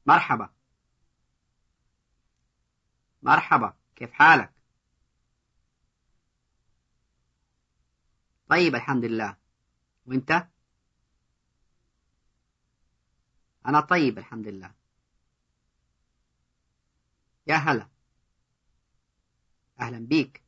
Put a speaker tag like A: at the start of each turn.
A: مرحبا. مرحبا، كيف حالك؟ طيب الحمد لله. وانت؟ انا طيب الحمد لله. يا هلا. اهلا بيك.